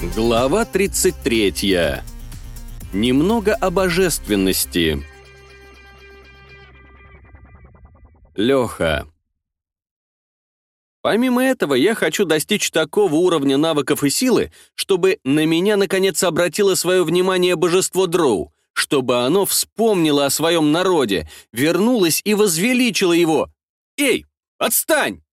Глава 33. Немного о божественности. Леха. Помимо этого, я хочу достичь такого уровня навыков и силы, чтобы на меня наконец обратило свое внимание божество Дроу, чтобы оно вспомнило о своем народе, вернулось и возвеличило его. Эй, отстань!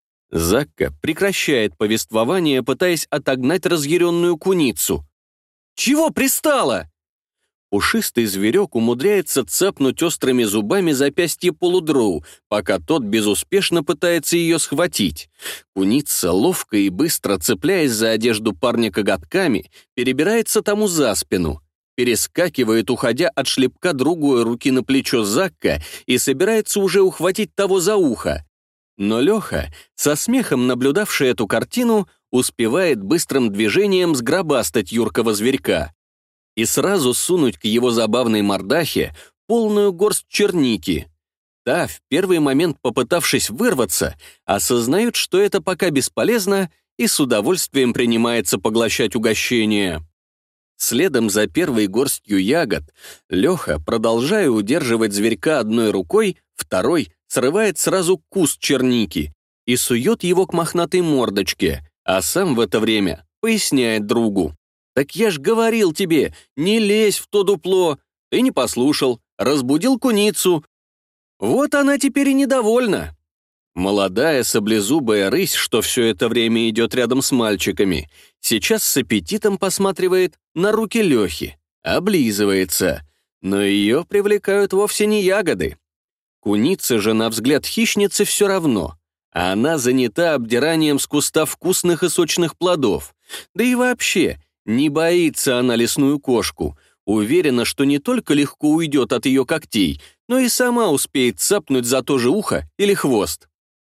Закка прекращает повествование, пытаясь отогнать разъяренную куницу. «Чего пристала?» Пушистый зверек умудряется цапнуть острыми зубами запястье полудроу, пока тот безуспешно пытается ее схватить. Куница, ловко и быстро цепляясь за одежду парня коготками, перебирается тому за спину, перескакивает, уходя от шлепка другой руки на плечо Закка и собирается уже ухватить того за ухо. Но Леха, со смехом наблюдавший эту картину, успевает быстрым движением сгробастать юркого зверька и сразу сунуть к его забавной мордахе полную горсть черники. Та, в первый момент попытавшись вырваться, осознает, что это пока бесполезно, и с удовольствием принимается поглощать угощение. Следом за первой горстью ягод Леха, продолжая удерживать зверька одной рукой, второй срывает сразу куст черники и сует его к мохнатой мордочке, а сам в это время поясняет другу. «Так я ж говорил тебе, не лезь в то дупло. Ты не послушал, разбудил куницу. Вот она теперь и недовольна». Молодая саблезубая рысь, что все это время идет рядом с мальчиками, сейчас с аппетитом посматривает на руки Лехи, облизывается, но ее привлекают вовсе не ягоды. Кунице же, на взгляд хищницы, все равно, а она занята обдиранием с куста вкусных и сочных плодов. Да и вообще, не боится она лесную кошку, уверена, что не только легко уйдет от ее когтей, но и сама успеет цапнуть за то же ухо или хвост.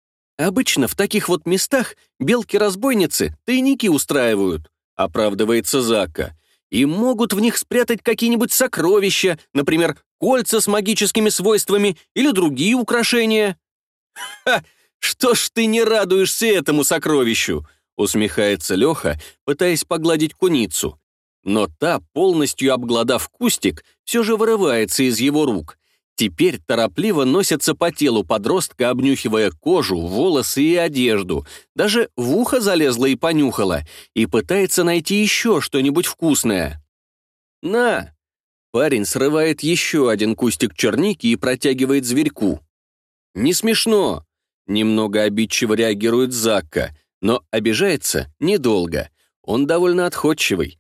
Обычно в таких вот местах белки-разбойницы тайники устраивают, оправдывается Закка, и могут в них спрятать какие-нибудь сокровища, например, кольца с магическими свойствами или другие украшения. «Ха! Что ж ты не радуешься этому сокровищу?» усмехается Леха, пытаясь погладить куницу. Но та, полностью обглодав кустик, все же вырывается из его рук. Теперь торопливо носится по телу подростка, обнюхивая кожу, волосы и одежду. Даже в ухо залезла и понюхала, и пытается найти еще что-нибудь вкусное. «На!» Парень срывает еще один кустик черники и протягивает зверьку. «Не смешно!» Немного обидчиво реагирует Закка, но обижается недолго. Он довольно отходчивый.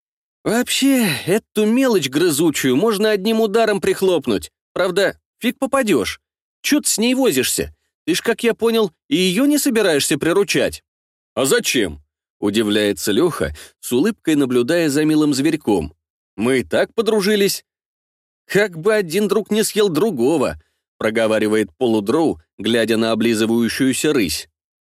«Вообще, эту мелочь грызучую можно одним ударом прихлопнуть. Правда, фиг попадешь. Чё ты с ней возишься? Ты ж, как я понял, и ее не собираешься приручать». «А зачем?» — удивляется Леха, с улыбкой наблюдая за милым зверьком. «Мы и так подружились». «Как бы один друг не съел другого», — проговаривает полудроу, глядя на облизывающуюся рысь.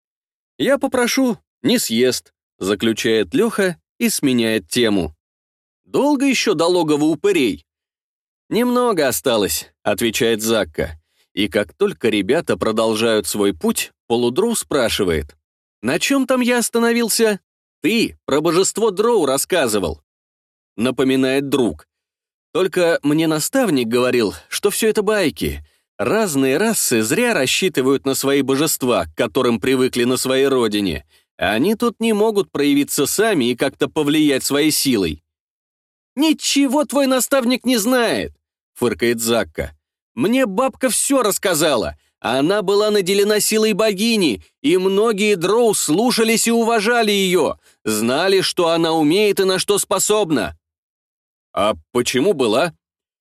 «Я попрошу, не съест», — заключает Леха и сменяет тему. «Долго еще до логова упырей?» «Немного осталось», — отвечает Закка. И как только ребята продолжают свой путь, полудроу спрашивает. «На чем там я остановился?» «Ты про божество Дроу рассказывал», — напоминает друг. «Только мне наставник говорил, что все это байки. Разные расы зря рассчитывают на свои божества, к которым привыкли на своей родине. Они тут не могут проявиться сами и как-то повлиять своей силой». «Ничего твой наставник не знает», — фыркает Закка. «Мне бабка все рассказала. Она была наделена силой богини, и многие дроу слушались и уважали ее, знали, что она умеет и на что способна». «А почему была?»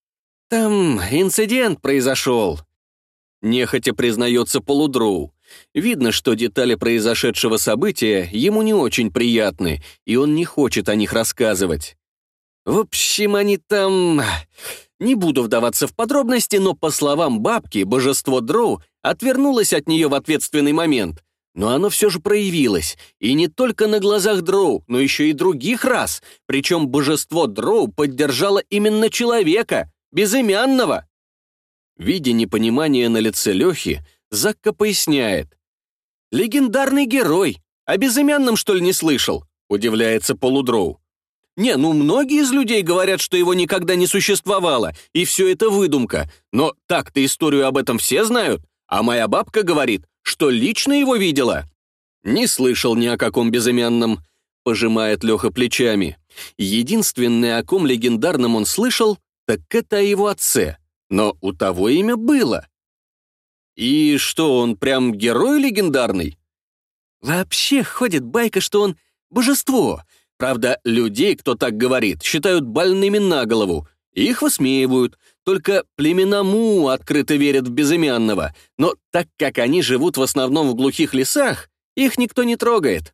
«Там инцидент произошел», — нехотя признается полудроу. Видно, что детали произошедшего события ему не очень приятны, и он не хочет о них рассказывать. В общем, они там... Не буду вдаваться в подробности, но, по словам бабки, божество Дроу отвернулось от нее в ответственный момент. Но оно все же проявилось, и не только на глазах Дроу, но еще и других рас, причем божество Дроу поддержало именно человека, безымянного. Видя непонимание на лице Лехи, Закка поясняет. «Легендарный герой, о безымянном, что ли, не слышал?» — удивляется полудроу. Многие из людей говорят, что его никогда не существовало, и все это выдумка. Но так-то историю об этом все знают, а моя бабка говорит, что лично его видела». «Не слышал ни о каком безымянном», — пожимает Леха плечами. Единственное, о ком легендарном он слышал, так это о его отце. Но у того имя было. И что, он прям герой легендарный? Вообще ходит байка, что он божество. Правда, людей, кто так говорит, считают больными на голову. Их высмеивают. Только племена Му открыто верят в безымянного. Но так как они живут в основном в глухих лесах, их никто не трогает.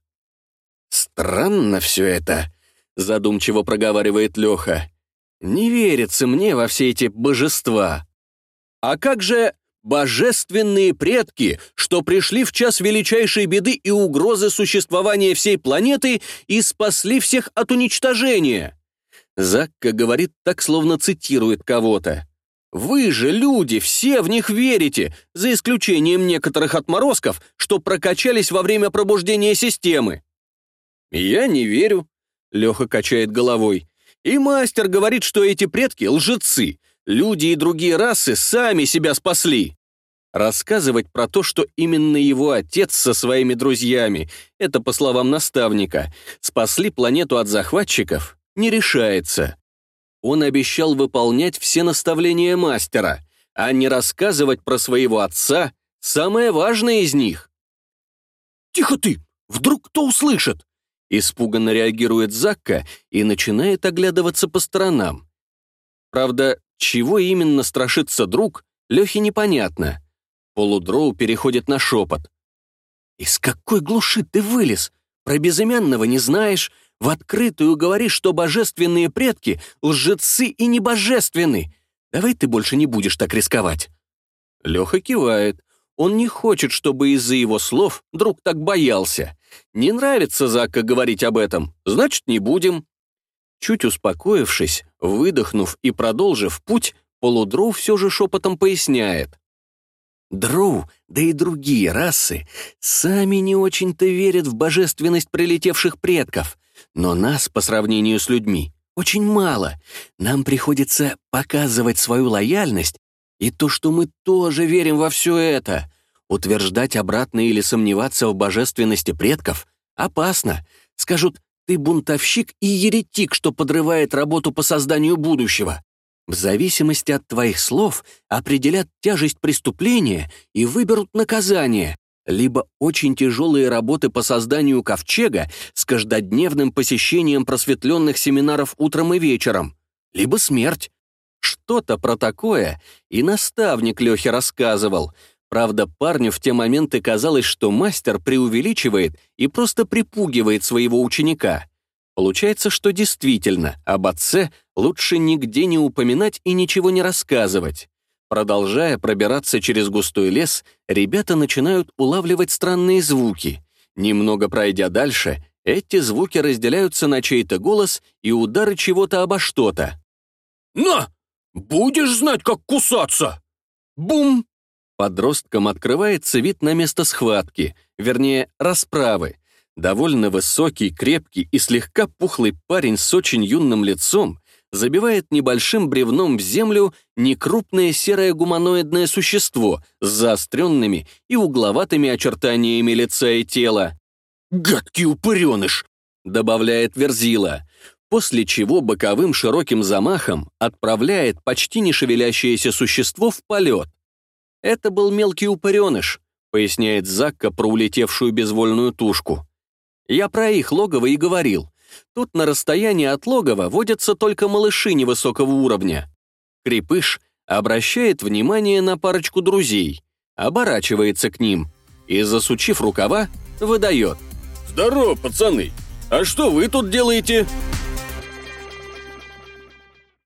«Странно все это», — задумчиво проговаривает Леха. «Не верится мне во все эти божества. А как же божественные предки, что пришли в час величайшей беды и угрозы существования всей планеты и спасли всех от уничтожения?» Закка говорит так, словно цитирует кого-то. «Вы же, люди, все в них верите, за исключением некоторых отморозков, что прокачались во время пробуждения системы». «Я не верю», — Леха качает головой. «И мастер говорит, что эти предки — лжецы. Люди и другие расы сами себя спасли». Рассказывать про то, что именно его отец со своими друзьями, это по словам наставника, спасли планету от захватчиков, не решается. Он обещал выполнять все наставления мастера, а не рассказывать про своего отца, самое важное из них. «Тихо ты! Вдруг кто услышит?» Испуганно реагирует Закка и начинает оглядываться по сторонам. Правда, чего именно страшится друг, Лехе непонятно. Полудроу переходит на шепот. «Из какой глуши ты вылез? Про безымянного не знаешь? В открытую говоришь, что божественные предки — лжецы и небожественны. Давай ты больше не будешь так рисковать». Леха кивает. Он не хочет, чтобы из-за его слов друг так боялся. Не нравится Закка говорить об этом, значит, не будем. Чуть успокоившись, выдохнув и продолжив путь, Полудроу все же шепотом поясняет. Дроу, да и другие расы, сами не очень-то верят в божественность прилетевших предков, но нас, по сравнению с людьми, очень мало. Нам приходится показывать свою лояльность и то, что мы тоже верим во все это. Утверждать обратно или сомневаться в божественности предков опасно. Скажут, ты бунтовщик и еретик, что подрывает работу по созданию будущего. В зависимости от твоих слов определят тяжесть преступления и выберут наказание. Либо очень тяжелые работы по созданию ковчега с каждодневным посещением просветленных семинаров утром и вечером, либо смерть. Что-то про такое и наставник Лехе рассказывал. Правда, парню в те моменты казалось, что мастер преувеличивает и просто припугивает своего ученика. Получается, что действительно об отце лучше нигде не упоминать и ничего не рассказывать. Продолжая пробираться через густой лес, ребята начинают улавливать странные звуки. Немного пройдя дальше, эти звуки разделяются на чей-то голос и удары чего-то обо что-то. «На! Будешь знать, как кусаться!» Бум! Подросткам открывается вид на место схватки, вернее, расправы. Довольно высокий, крепкий и слегка пухлый парень с очень юным лицом забивает небольшим бревном в землю некрупное серое гуманоидное существо с заостренными и угловатыми очертаниями лица и тела. «Гадкий упыреныш!» — добавляет Верзила, после чего боковым широким замахом отправляет почти не шевелящееся существо в полет. «Это был мелкий упыреныш», — поясняет Закка про улетевшую безвольную тушку. «Я про их логово и говорил. Тут на расстоянии от логова водятся только малыши невысокого уровня». Крепыш обращает внимание на парочку друзей, оборачивается к ним и, засучив рукава, выдает. «Здорово, пацаны! А что вы тут делаете?»